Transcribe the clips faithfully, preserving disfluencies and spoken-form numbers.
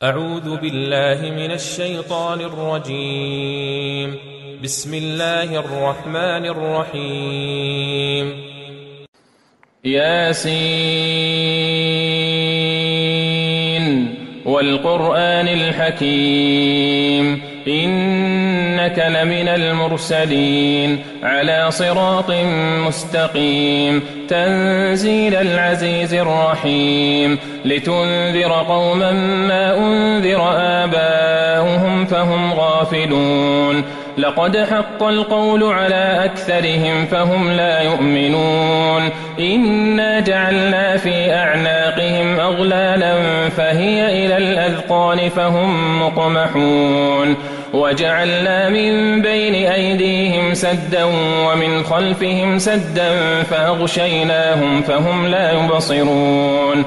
أعوذ بالله من الشيطان الرجيم. بسم الله الرحمن الرحيم. ياسين والقرآن الحكيم إنك لمن المرسلين على صراط مستقيم تنزيل العزيز الرحيم لتنذر قوما ما أنذر آباؤهم فهم غافلون لقد حق القول على أكثرهم فهم لا يؤمنون إنا جعلنا في أعناقهم أغلالا فهي إلى الأذقان فهم مقمحون وجعلنا من بين أيديهم سدا ومن خلفهم سدا فأغشيناهم فهم لا يبصرون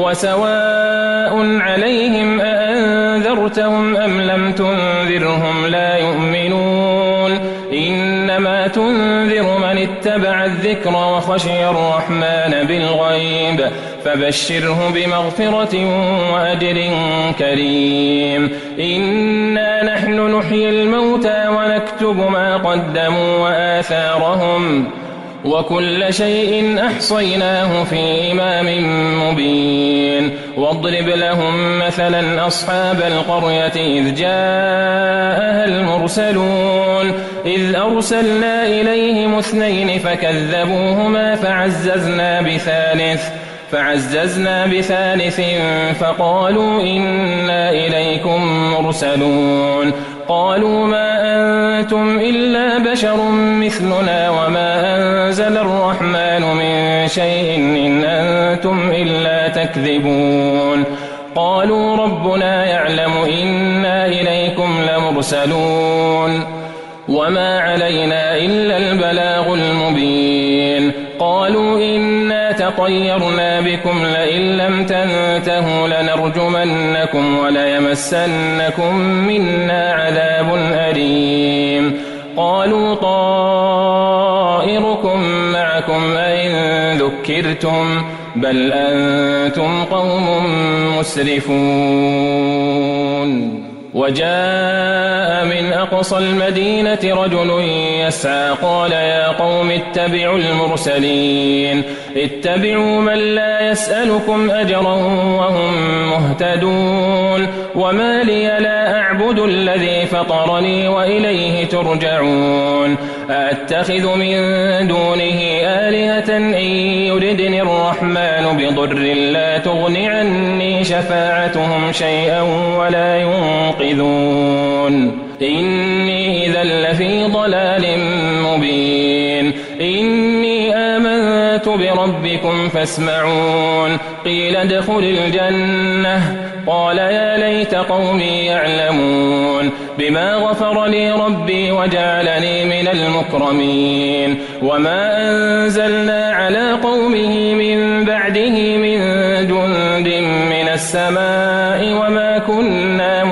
وسواء عليهم أأنذرتهم أم لم تنذرهم لا يؤمنون إنما تنذر من اتبع الذكر وخشي الرحمن بالغيب فبشره بمغفرة وأجر كريم إنا نحن نحيي الموتى ونكتب ما قدموا وآثارهم وكل شيء أحصيناه في إمام مبين واضرب لهم مثلا أصحاب القرية إذ جاءها المرسلون إذ أرسلنا إليهم اثنين فكذبوهما فعززنا بثالث فعززنا بثالث فقالوا إنا إليكم مرسلون قالوا ما أنتم إلا بشر مثلنا وما أنزل الرحمن من شيء إن أنتم إلا تكذبون قالوا ربنا يعلم إنا إليكم لمرسلون وما علينا إلا البلاغ المبين قالوا إنا تطيرنا بكم لئن لم تنتهوا لنرجمنكم وليمسنكم منا عذاب أليم قالوا طائركم معكم أئن ذكرتم بل أنتم قوم مسرفون وجاء من أقصى المدينة رجل يسعى قال يا قوم اتبعوا المرسلين اتبعوا من لا يسألكم أجرا وهم مهتدون وما لي لا أعبد الذي فطرني وإليه ترجعون أأتخذ من دونه آلهة إن يردني الرحمن بضر لا تغن عني شفاعتهم شيئا ولا ينقذون إني إذا لفي ضلال مبين إني آمنت بربكم فاسمعون قيل ادخل الجنة قال يا ليت قومي يعلمون بما غفر لي ربي وجعلني من المكرمين وما أنزلنا على قومه من بعده من جند من السماء وما كنا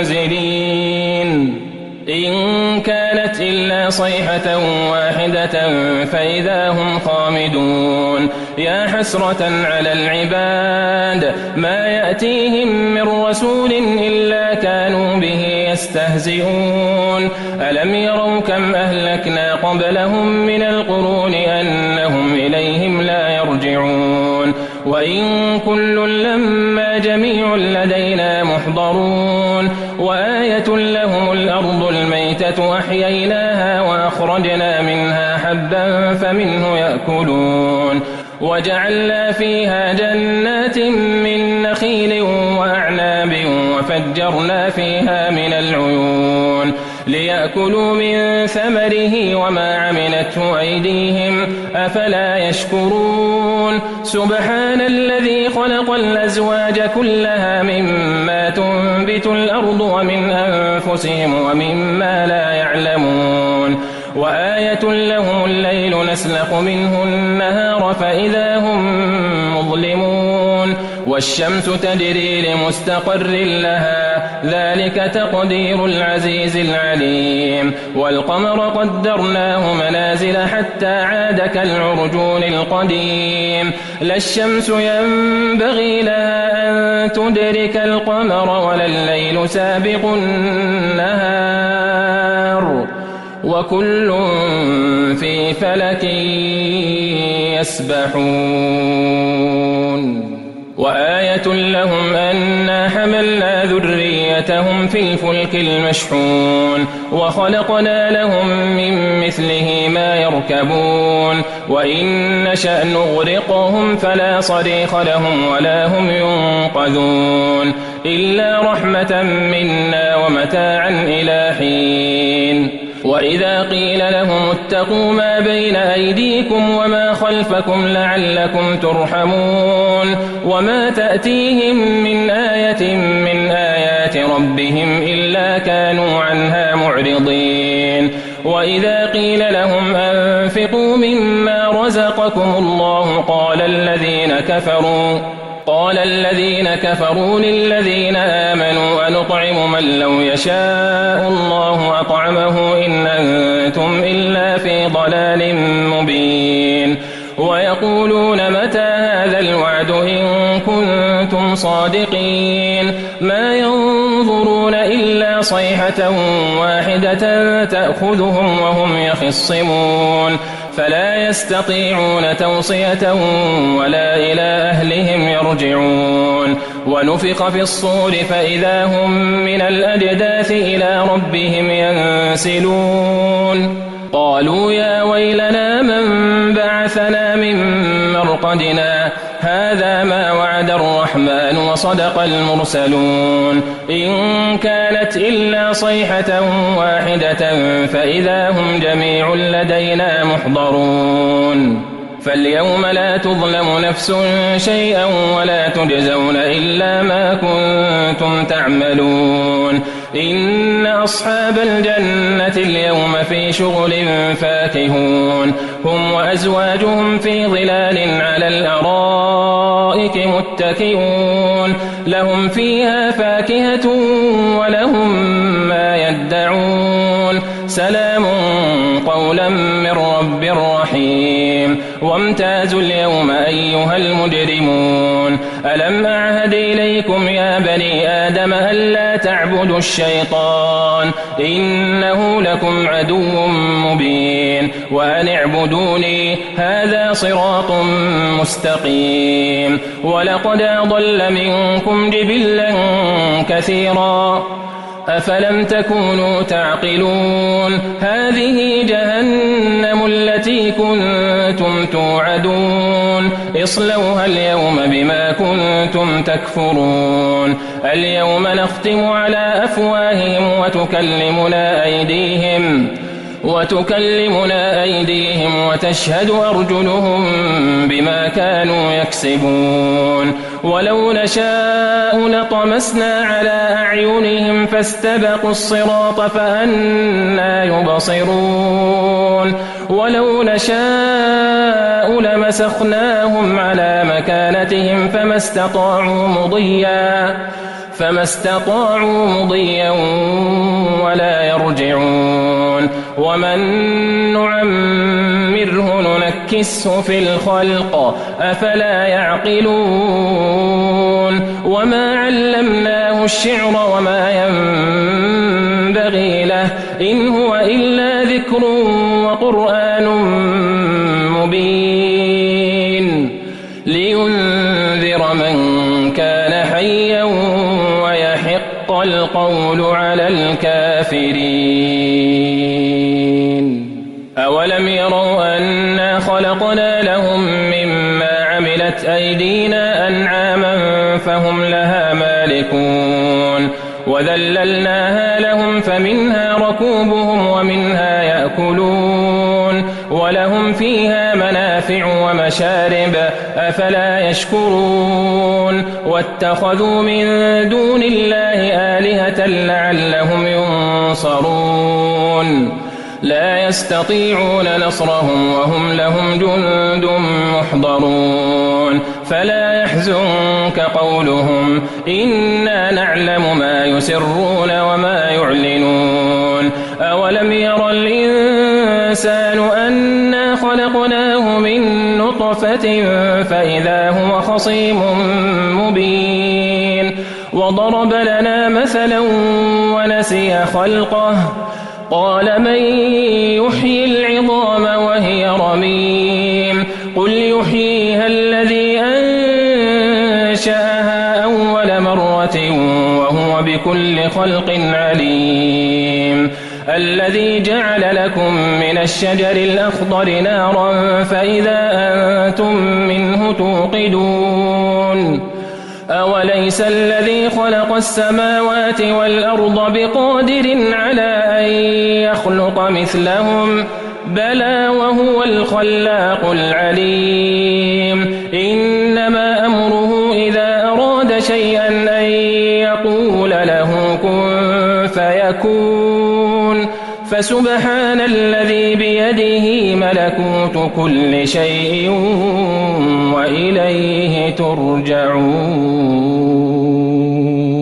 منزلين إن كانت إلا صيحة واحدة فإذا هم خامدون يا حسرة على العباد ما يأتيهم من رسول إلا كانوا به يستهزئون ألم يروا كم أهلكنا قبلهم من القرون أنهم إليهم لا يرجعون وإن كل لما جميع لدينا محضرون وآية لهم الأرض الميتة أحييناها وأخرجنا منها حبا فمنه يأكلون وجعلنا فيها جنات من نخيل وأعناب وفجرنا فيها من العيون ليأكلوا من ثمره وما عملته أيديهم أفلا يشكرون سبحان الذي خلق الأزواج كلها مما تنبت الأرض ومن أنفسهم ومما لا يعلمون وآية لهم الليل نسلخ منه النهار فإذا هم مظلمون والشمس تجري لمستقر لها ذلك تقدير العزيز العليم والقمر قدرناه منازل حتى عاد كالعرجون القديم لا الشمس ينبغي لها أن تدرك القمر ولا الليل سابق النهار وكل في فلك يسبحون وآية لهم أنا حملنا ذريتهم في الفلك المشحون وخلقنا لهم من مثله ما يركبون وإن نشأ نغرقهم فلا صريخ لهم ولا هم ينقذون إلا رحمة منا ومتاعا إلى حين وإذا قيل لهم اتقوا ما بين أيديكم وما خلفكم لعلكم ترحمون وما تأتيهم من آية من آيات ربهم إلا كانوا عنها معرضين وإذا قيل لهم أنفقوا مما رزقكم الله قال الذين كفروا قال الذين كفروا للذين آمنوا أنطعم من لو يشاء الله أطعمه إن أنتم إلا في ضلال مبين ويقولون متى هذا الوعد إن كنتم صادقين ما ينظرون إلا صيحة واحدة تأخذهم وهم يخصمون فلا يستطيعون توصية ولا إلى أهلهم يرجعون ونفخ في الصور فإذا هم من الأجداث إلى ربهم ينسلون قالوا يا ويلنا من بعثنا من مرقدنا هذا ما وعد الرحمن وصدق المرسلون إن كانت إلا صيحة واحدة فإذا هم جميع لدينا محضرون فاليوم لا تظلم نفس شيئا ولا تجزون إلا ما كنتم تعملون إن أصحاب الجنة اليوم في شغل فاكهون هم وأزواجهم في ظلال على الأرائك متكئون لهم فيها فاكهة ولهم ما يدعون سلام قولا من رب رحيم وامتازوا اليوم أيها المجرمون ألم أعهد إليكم يا بني آدم ألا تعبدوا الشيطان إنه لكم عدو مبين وأن اعبدوني هذا صراط مستقيم ولقد أضل منكم جبلا كثيرا أفلم تكونوا تعقلون هذه جهنم التي كنتم توعدون اصلوها اليوم بما كنتم تكفرون اليوم نختم على أفواههم وتكلمنا أيديهم وتكلمنا أيديهم وتشهد أرجلهم بما كانوا يكسبون ولو نشاء لطمسنا على أعينهم فاستبقوا الصراط فأنى يبصرون ولو نشاء لمسخناهم على مكانتهم فما استطاعوا مضيا فما استطاعوا مضيا ولا يرجعون ومن نعمره ننكسه في الخلق أفلا يعقلون وما علمناه الشعر وما ينبغي له إن هو إلا ذكر وقرآن مبين لينذر من كان حيا ويحق القول على الكافرين أولم يروا أنا خلقنا لهم مما عملت أيدينا أنعاما فهم لها مالكون وذللناها لهم فمنها ركوبهم ومنها يأكلون ولهم فيها منافع ومشارب أفلا يشكرون واتخذوا من دون الله آلهة لعلهم ينصرون لا يستطيعون نصرهم وهم لهم جند محضرون فلا يحزنون يحزنك قولهم إنا نعلم ما يسرون وما يعلنون أولم ير الإنسان أنا خلقناه من نطفة فإذا هو خصيم مبين وضرب لنا مثلا ونسي خلقه قال من يحيي العظام وهي رميم قل يحييها الذي أنشأها أول مرة وهو بكل خلق عليم الذي جعل لكم من الشجر الأخضر نارا فإذا أنتم منه توقدون أوليس الذي خلق السماوات والأرض بقادر على أن يخلق مثلهم بلى وهو الخلاق العليم إنما أمره إذا أراد شيئا أن يقول له كن فيكون فسبحان الذي بيده ملكوت كل شيء وإليه ترجعون